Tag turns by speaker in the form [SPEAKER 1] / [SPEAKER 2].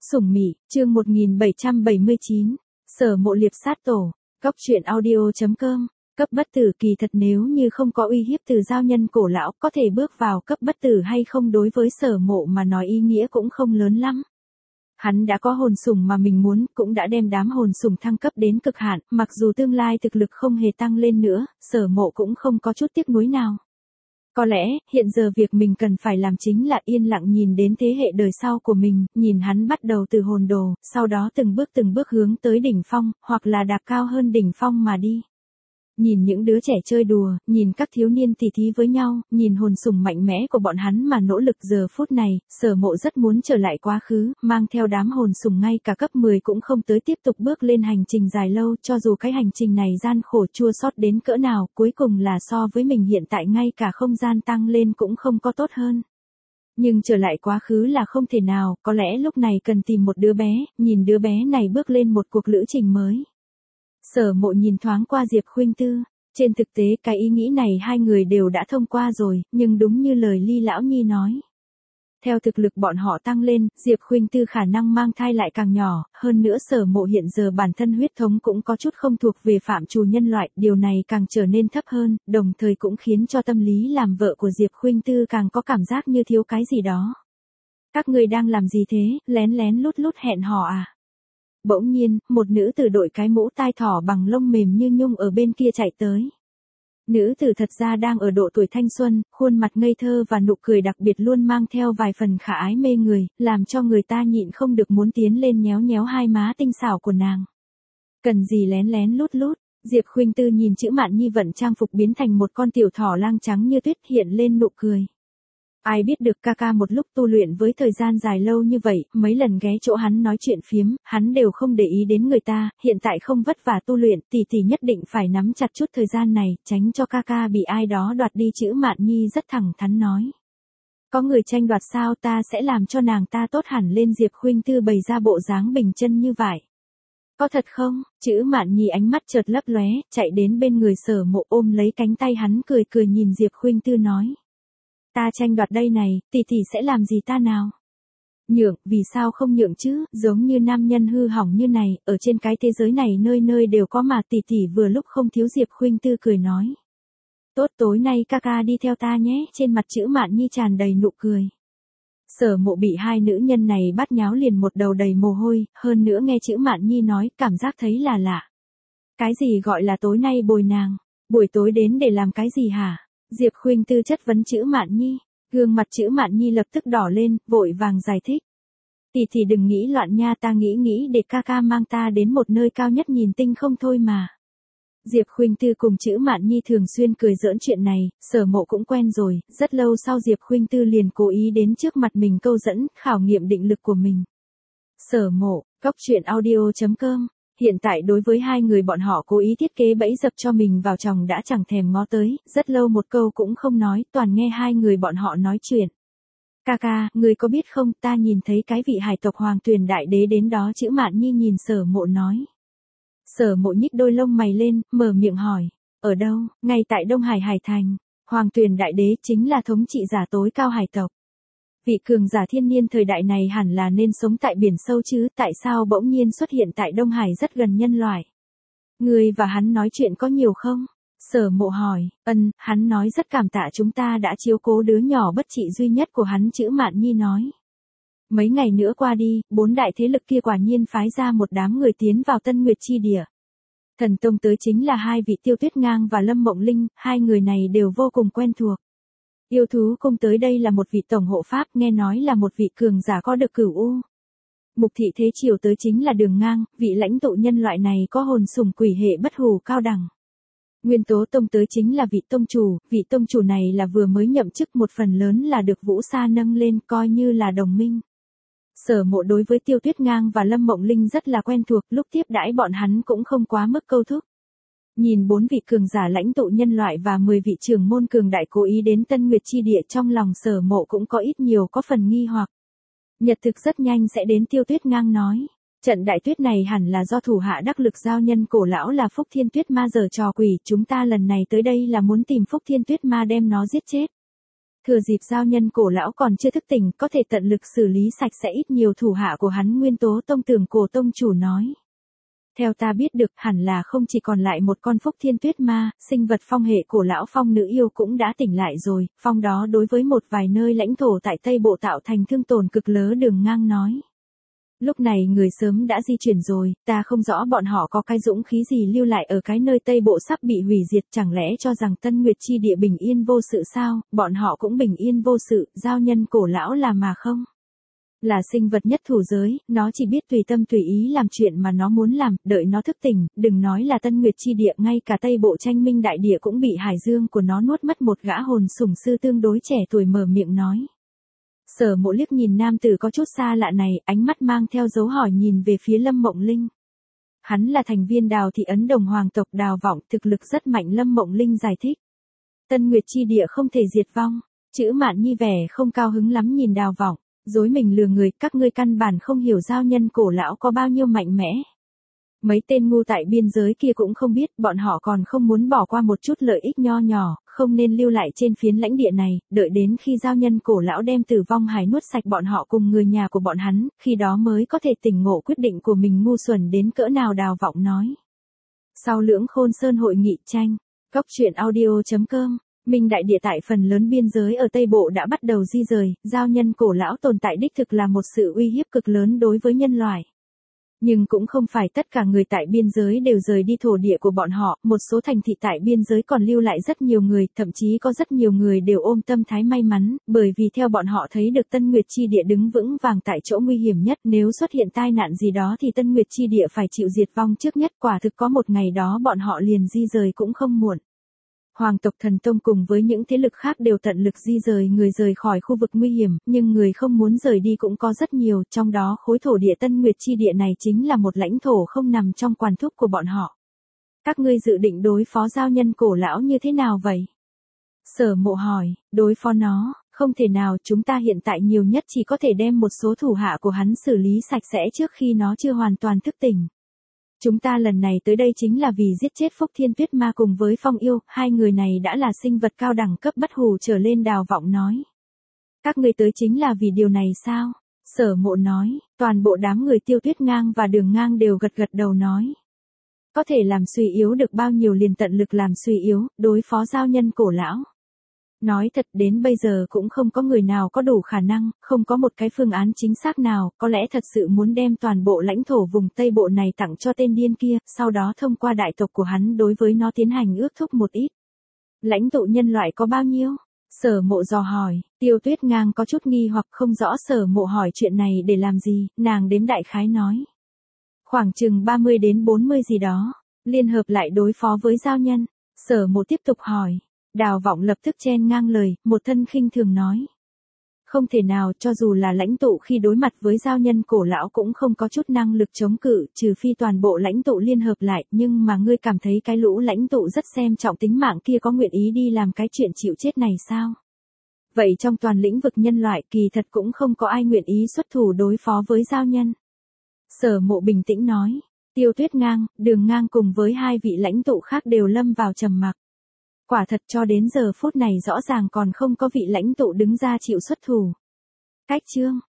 [SPEAKER 1] Sủng Mị, chương 1779, Sở Mộ liệp sát tổ, Cóc truyện audio.com, cấp bất tử kỳ thật nếu như không có uy hiếp từ giao nhân cổ lão có thể bước vào cấp bất tử hay không đối với Sở Mộ mà nói ý nghĩa cũng không lớn lắm. Hắn đã có hồn sủng mà mình muốn, cũng đã đem đám hồn sủng thăng cấp đến cực hạn, mặc dù tương lai thực lực không hề tăng lên nữa, Sở Mộ cũng không có chút tiếc nuối nào. Có lẽ, hiện giờ việc mình cần phải làm chính là yên lặng nhìn đến thế hệ đời sau của mình, nhìn hắn bắt đầu từ hồn đồ, sau đó từng bước hướng tới đỉnh phong, hoặc là đạp cao hơn đỉnh phong mà đi. Nhìn những đứa trẻ chơi đùa, nhìn các thiếu niên tỉ thí với nhau, nhìn hồn sủng mạnh mẽ của bọn hắn mà nỗ lực giờ phút này, Sở Mộ rất muốn trở lại quá khứ, mang theo đám hồn sủng ngay cả cấp 10 cũng không tới tiếp tục bước lên hành trình dài lâu, cho dù cái hành trình này gian khổ chua xót đến cỡ nào, cuối cùng là so với mình hiện tại ngay cả không gian tăng lên cũng không có tốt hơn. Nhưng trở lại quá khứ là không thể nào, có lẽ lúc này cần tìm một đứa bé, nhìn đứa bé này bước lên một cuộc lữ trình mới. Sở Mộ nhìn thoáng qua Diệp Khuynh Tư, trên thực tế cái ý nghĩ này hai người đều đã thông qua rồi, nhưng đúng như lời Ly Lão Nhi nói. Theo thực lực bọn họ tăng lên, Diệp Khuynh Tư khả năng mang thai lại càng nhỏ, hơn nữa Sở Mộ hiện giờ bản thân huyết thống cũng có chút không thuộc về phạm trù nhân loại, điều này càng trở nên thấp hơn, đồng thời cũng khiến cho tâm lý làm vợ của Diệp Khuynh Tư càng có cảm giác như thiếu cái gì đó. Các người đang làm gì thế, lén lén lút lút hẹn hò à? Bỗng nhiên, một nữ tử đội cái mũ tai thỏ bằng lông mềm như nhung ở bên kia chạy tới. Nữ tử thật ra đang ở độ tuổi thanh xuân, khuôn mặt ngây thơ và nụ cười đặc biệt luôn mang theo vài phần khả ái mê người, làm cho người ta nhịn không được muốn tiến lên nhéo nhéo hai má tinh xảo của nàng. Cần gì lén lén lút lút, Diệp Khuynh Tư nhìn chữ Mạn Nhi vận trang phục biến thành một con tiểu thỏ lang trắng như tuyết hiện lên nụ cười. Ai biết được ca ca một lúc tu luyện với thời gian dài lâu như vậy, mấy lần ghé chỗ hắn nói chuyện phiếm, hắn đều không để ý đến người ta, hiện tại không vất vả tu luyện, tỷ tỷ nhất định phải nắm chặt chút thời gian này, tránh cho ca ca bị ai đó đoạt đi. Chữ Mạn Nhi rất thẳng thắn nói. Có người tranh đoạt sao, ta sẽ làm cho nàng ta tốt hẳn lên. Diệp Khuynh Tư bày ra bộ dáng bình chân như vậy. Có thật không? Chữ Mạn Nhi ánh mắt chợt lấp lóe, chạy đến bên người Sở Mộ ôm lấy cánh tay hắn cười cười nhìn Diệp Khuynh Tư nói. Ta tranh đoạt đây này, tỷ tỷ sẽ làm gì ta nào? Nhượng, vì sao không nhượng chứ, giống như nam nhân hư hỏng như này, ở trên cái thế giới này nơi nơi đều có mà. Tỷ tỷ vừa lúc không thiếu. Diệp Khuynh Tư cười nói. Tốt, tối nay ca ca đi theo ta nhé. Trên mặt chữ Mạn Nhi tràn đầy nụ cười. Sở Mộ bị hai nữ nhân này bắt nháo liền một đầu đầy mồ hôi, hơn nữa nghe chữ Mạn Nhi nói, cảm giác thấy là lạ. Cái gì gọi là tối nay bồi nàng? Buổi tối đến để làm cái gì hả? Diệp Khuynh Tư chất vấn chữ Mạn Nhi, gương mặt chữ Mạn Nhi lập tức đỏ lên, vội vàng giải thích. Tỷ tỷ đừng nghĩ loạn nha, ta nghĩ để ca ca mang ta đến một nơi cao nhất nhìn tinh không thôi mà. Diệp Khuynh Tư cùng chữ Mạn Nhi thường xuyên cười giỡn chuyện này, Sở Mộ cũng quen rồi, rất lâu sau Diệp Khuynh Tư liền cố ý đến trước mặt mình câu dẫn, khảo nghiệm định lực của mình. Sở Mộ, Cóc truyện audio.com. Hiện tại đối với hai người bọn họ cố ý thiết kế bẫy dập cho mình vào chồng đã chẳng thèm ngó tới, rất lâu một câu cũng không nói, toàn nghe hai người bọn họ nói chuyện. Ca ca, người có biết không, ta nhìn thấy cái vị hải tộc Hoàng Tuyền Đại Đế đến đó. Chữ Mạn Nhi nhìn Sở Mộ nói. Sở Mộ nhích đôi lông mày lên, mở miệng hỏi. Ở đâu? Ngay tại Đông Hải Hải Thành. Hoàng Tuyền Đại Đế chính là thống trị giả tối cao hải tộc. Vị cường giả thiên niên thời đại này hẳn là nên sống tại biển sâu chứ, tại sao bỗng nhiên xuất hiện tại Đông Hải rất gần nhân loại? Người và hắn nói chuyện có nhiều không? Sở Mộ hỏi. Hắn nói rất cảm tạ chúng ta đã chiếu cố đứa nhỏ bất trị duy nhất của hắn. Chữ Mạn Nhi nói. Mấy ngày nữa qua đi, 4 đại thế lực kia quả nhiên phái ra một đám người tiến vào Tân Nguyệt Chi Địa. Thần Tông tới chính là hai vị Tiêu Tuyết Ngang và Lâm Mộng Linh, hai người này đều vô cùng quen thuộc. Yêu thú cung tới đây là một vị tổng hộ pháp, nghe nói là một vị cường giả có được cửu u. Mục thị thế triều tới chính là Đường Ngang, vị lãnh tụ nhân loại này có hồn sủng quỷ hệ bất hủ cao đẳng. Nguyên Tố Tông tới chính là vị tông chủ này là vừa mới nhậm chức, một phần lớn là được Vũ Sa nâng lên coi như là đồng minh. Sở Mộ đối với Tiêu Tuyết Ngang và Lâm Mộng Linh rất là quen thuộc, lúc tiếp đãi bọn hắn cũng không quá mức câu thúc. Nhìn 4 vị cường giả lãnh tụ nhân loại và 10 vị trưởng môn cường đại cố ý đến Tân Nguyệt Chi Địa, trong lòng Sở Mộ cũng có ít nhiều có phần nghi hoặc. Nhật thực rất nhanh sẽ đến. Tiêu Tuyết Ngang nói. Trận đại tuyết này hẳn là do thủ hạ đắc lực giao nhân cổ lão là Phúc Thiên Tuyết Ma giở trò quỷ, chúng ta lần này tới đây là muốn tìm Phúc Thiên Tuyết Ma đem nó giết chết. Thừa dịp giao nhân cổ lão còn chưa thức tỉnh, có thể tận lực xử lý sạch sẽ ít nhiều thủ hạ của hắn. Nguyên Tố Tông Tưởng Cổ tông chủ nói. Theo ta biết được, hẳn là không chỉ còn lại một con Phúc Thiên Tuyết Ma, sinh vật phong hệ cổ lão phong nữ yêu cũng đã tỉnh lại rồi, phong đó đối với một vài nơi lãnh thổ tại Tây Bộ tạo thành thương tổn cực lớn. Đường Ngang nói. Lúc này người sớm đã di chuyển rồi, ta không rõ bọn họ có cái dũng khí gì lưu lại ở cái nơi Tây Bộ sắp bị hủy diệt, chẳng lẽ cho rằng Tân Nguyệt chi địa bình yên vô sự sao? Bọn họ cũng bình yên vô sự, giao nhân cổ lão là mà không? Là sinh vật nhất thủ giới, nó chỉ biết tùy tâm tùy ý làm chuyện mà nó muốn làm, đợi nó thức tỉnh, đừng nói là Tân Nguyệt chi địa, ngay cả Tây Bộ Tranh Minh đại địa cũng bị hải dương của nó nuốt mất. Một gã hồn sủng sư tương đối trẻ tuổi mở miệng nói. Sở Mộ liếc nhìn nam tử có chút xa lạ này, ánh mắt mang theo dấu hỏi nhìn về phía Lâm Mộng Linh. Hắn là thành viên Đào thị Ấn Đồng hoàng tộc Đào Vọng, thực lực rất mạnh. Lâm Mộng Linh giải thích. Tân Nguyệt chi địa không thể diệt vong. Chữ Mạn Nhi vẻ không cao hứng lắm nhìn Đào Vọng. Dối mình lừa người, các ngươi căn bản không hiểu giao nhân cổ lão có bao nhiêu mạnh mẽ. Mấy tên ngu tại biên giới kia cũng không biết, bọn họ còn không muốn bỏ qua một chút lợi ích nho nhỏ, không nên lưu lại trên phiến lãnh địa này, đợi đến khi giao nhân cổ lão đem Tử Vong Hải nuốt sạch bọn họ cùng người nhà của bọn hắn, khi đó mới có thể tỉnh ngộ quyết định của mình ngu xuẩn đến cỡ nào. Đào Vọng nói. Sau Lưỡng Khôn Sơn hội nghị tranh, goctruyện.audio.com, Minh đại địa tại phần lớn biên giới ở Tây Bộ đã bắt đầu di rời, giao nhân cổ lão tồn tại đích thực là một sự uy hiếp cực lớn đối với nhân loại. Nhưng cũng không phải tất cả người tại biên giới đều rời đi thổ địa của bọn họ, một số thành thị tại biên giới còn lưu lại rất nhiều người, thậm chí có rất nhiều người đều ôm tâm thái may mắn, bởi vì theo bọn họ thấy được Tân Nguyệt chi địa đứng vững vàng tại chỗ nguy hiểm nhất, nếu xuất hiện tai nạn gì đó thì Tân Nguyệt chi địa phải chịu diệt vong trước nhất, quả thực có một ngày đó bọn họ liền di rời cũng không muộn. Hoàng tộc Thần Tông cùng với những thế lực khác đều tận lực di rời người rời khỏi khu vực nguy hiểm, nhưng người không muốn rời đi cũng có rất nhiều, trong đó khối thổ địa Tân Nguyệt chi địa này chính là một lãnh thổ không nằm trong quản thúc của bọn họ. Các ngươi dự định đối phó giao nhân cổ lão như thế nào vậy? Sở Mộ hỏi. Đối phó nó, không thể nào, chúng ta hiện tại nhiều nhất chỉ có thể đem một số thủ hạ của hắn xử lý sạch sẽ trước khi nó chưa hoàn toàn thức tỉnh. Chúng ta lần này tới đây chính là vì giết chết Phúc Thiên Tuyết Ma cùng với Phong Yêu, hai người này đã là sinh vật cao đẳng cấp bất hủ trở lên. Đào Vọng nói. Các ngươi tới chính là vì điều này sao? Sở Mộ nói. Toàn bộ đám người Tiêu Tuyết Ngang và Đường Ngang đều gật gật đầu nói. Có thể làm suy yếu được bao nhiêu liền tận lực làm suy yếu, đối phó giao nhân cổ lão. Nói thật đến bây giờ cũng không có người nào có đủ khả năng, không có một cái phương án chính xác nào, có lẽ thật sự muốn đem toàn bộ lãnh thổ vùng Tây Bộ này tặng cho tên điên kia, sau đó thông qua đại tộc của hắn đối với nó tiến hành ước thúc một ít. Lãnh tụ nhân loại có bao nhiêu? Sở Mộ dò hỏi. Tiêu Tuyết Ngang có chút nghi hoặc không rõ Sở Mộ hỏi chuyện này để làm gì, nàng đếm đại khái nói. Khoảng chừng 30 đến 40 gì đó, liên hợp lại đối phó với giao nhân. Sở Mộ tiếp tục hỏi. Đào Vọng lập tức chen ngang lời, một thân khinh thường nói. Không thể nào, cho dù là lãnh tụ khi đối mặt với giao nhân cổ lão cũng không có chút năng lực chống cự, trừ phi toàn bộ lãnh tụ liên hợp lại, nhưng mà ngươi cảm thấy cái lũ lãnh tụ rất xem trọng tính mạng kia có nguyện ý đi làm cái chuyện chịu chết này sao? Vậy trong toàn lĩnh vực nhân loại kỳ thật cũng không có ai nguyện ý xuất thủ đối phó với giao nhân. Sở Mộ bình tĩnh nói. Tiêu Tuyết Ngang, Đường Ngang cùng với hai vị lãnh tụ khác đều lâm vào trầm mặc. Quả thật cho đến giờ phút này rõ ràng còn không có vị lãnh tụ đứng ra chịu xuất thủ. Cách chương